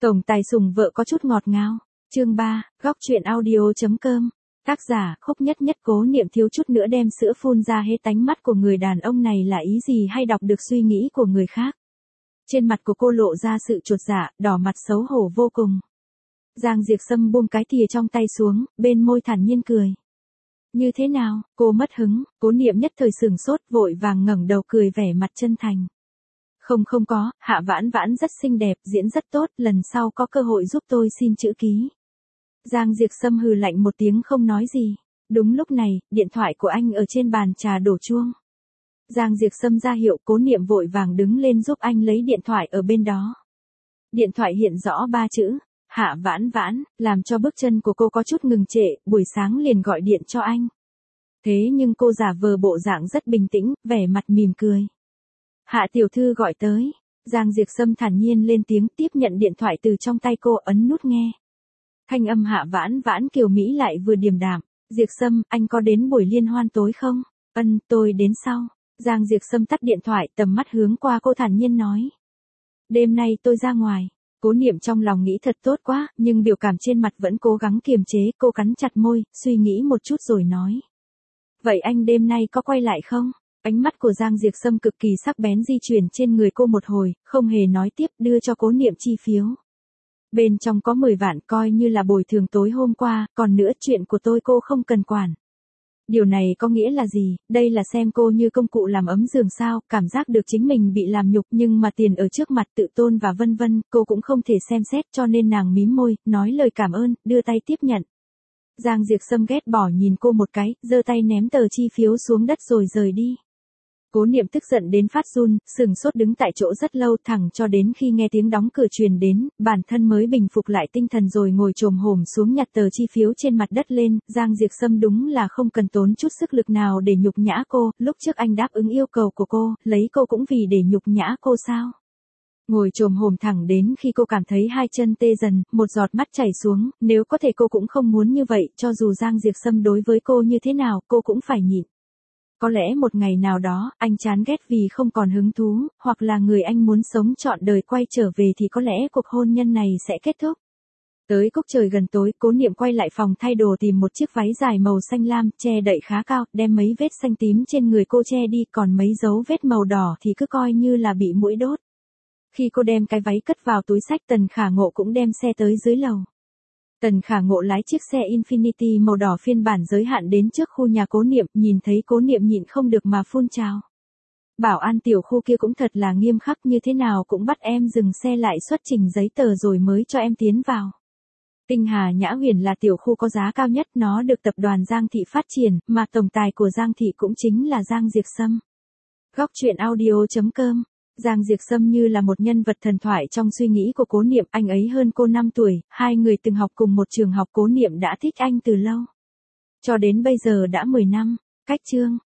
Tổng tài sủng vợ có chút ngọt ngào. Chương 3, góc truyện audio.com. Tác giả, Khúc Nhất Nhất. Cố Niệm thiếu chút nữa đem sữa phun ra hết tánh mắt của người đàn ông này là ý gì hay đọc được suy nghĩ của người khác. Trên mặt của cô lộ ra sự chột dạ, đỏ mặt xấu hổ vô cùng. Giang Diệp Sâm buông cái thìa trong tay xuống, bên môi thản nhiên cười. Như thế nào, cô mất hứng? Cố Niệm nhất thời sửng sốt, vội vàng ngẩng đầu cười vẻ mặt chân thành. Không có, Hạ Vãn Vãn rất xinh đẹp, diễn rất tốt, lần sau có cơ hội giúp tôi xin chữ ký. Giang Diệp Sâm hừ lạnh một tiếng không nói gì. Đúng lúc này, điện thoại của anh ở trên bàn trà đổ chuông. Giang Diệp Sâm ra hiệu, Cố Niệm vội vàng đứng lên giúp anh lấy điện thoại ở bên đó. Điện thoại hiện rõ 3 chữ, Hạ Vãn Vãn, làm cho bước chân của cô có chút ngừng trệ, buổi sáng liền gọi điện cho anh. Thế nhưng cô giả vờ bộ dạng rất bình tĩnh, vẻ mặt mỉm cười. Hạ tiểu thư gọi tới. Giang Diệp Sâm thản nhiên lên tiếng, tiếp nhận điện thoại từ trong tay cô, ấn nút nghe. Thanh âm Hạ Vãn Vãn kiều mỹ lại vừa điềm đạm. Diệp Sâm, anh có đến buổi liên hoan tối không? Tôi đến sau. Giang Diệp Sâm tắt điện thoại, tầm mắt hướng qua cô thản nhiên nói. Đêm nay tôi ra ngoài. Cố Niệm trong lòng nghĩ thật tốt quá, nhưng biểu cảm trên mặt vẫn cố gắng kiềm chế, cô cắn chặt môi, suy nghĩ một chút rồi nói. Vậy anh đêm nay có quay lại không? Ánh mắt của Giang Diệp Sâm cực kỳ sắc bén di chuyển trên người cô một hồi, không hề nói tiếp, đưa cho Cố Niệm chi phiếu. Bên trong có 10 vạn coi như là bồi thường tối hôm qua, còn nữa chuyện của tôi cô không cần quản. Điều này có nghĩa là gì? Đây là xem cô như công cụ làm ấm giường sao, cảm giác được chính mình bị làm nhục nhưng mà tiền ở trước mặt, tự tôn và vân vân, cô cũng không thể xem xét, cho nên nàng mím môi, nói lời cảm ơn, đưa tay tiếp nhận. Giang Diệp Sâm ghét bỏ nhìn cô một cái, giơ tay ném tờ chi phiếu xuống đất rồi rời đi. Cố Niệm tức giận đến phát run, sừng sốt đứng tại chỗ rất lâu, thẳng cho đến khi nghe tiếng đóng cửa truyền đến, bản thân mới bình phục lại tinh thần rồi ngồi chồm hổm xuống nhặt tờ chi phiếu trên mặt đất lên. Giang Diệp Sâm đúng là không cần tốn chút sức lực nào để nhục nhã cô, lúc trước anh đáp ứng yêu cầu của cô, lấy cô cũng vì để nhục nhã cô sao? Ngồi chồm hổm thẳng đến khi cô cảm thấy hai chân tê dần, một giọt mắt chảy xuống, nếu có thể cô cũng không muốn như vậy, cho dù Giang Diệp Sâm đối với cô như thế nào, cô cũng phải nhịn. Có lẽ một ngày nào đó, anh chán ghét vì không còn hứng thú, hoặc là người anh muốn sống trọn đời quay trở về thì có lẽ cuộc hôn nhân này sẽ kết thúc. Tới cúc trời gần tối, Cố Niệm quay lại phòng thay đồ tìm một chiếc váy dài màu xanh lam, che đậy khá cao, đem mấy vết xanh tím trên người cô che đi, còn mấy dấu vết màu đỏ thì cứ coi như là bị muỗi đốt. Khi cô đem cái váy cất vào túi xách, Tần Khả Ngộ cũng đem xe tới dưới lầu. Tần Khả Ngộ lái chiếc xe Infiniti màu đỏ phiên bản giới hạn đến trước khu nhà Cố Niệm, nhìn thấy Cố Niệm nhịn không được mà phun trào. Bảo an tiểu khu kia cũng thật là nghiêm khắc, như thế nào cũng bắt em dừng xe lại xuất trình giấy tờ rồi mới cho em tiến vào. Tinh Hà Nhã Huyền là tiểu khu có giá cao nhất, nó được tập đoàn Giang Thị phát triển, mà tổng tài của Giang Thị cũng chính là Giang Diệp Sâm. Góc truyện audio.com. Giang Diệp Sâm như là một nhân vật thần thoại trong suy nghĩ của Cố Niệm, anh ấy hơn cô 5 tuổi, hai người từng học cùng một trường học, Cố Niệm đã thích anh từ lâu. Cho đến bây giờ đã 10 năm, cách chương.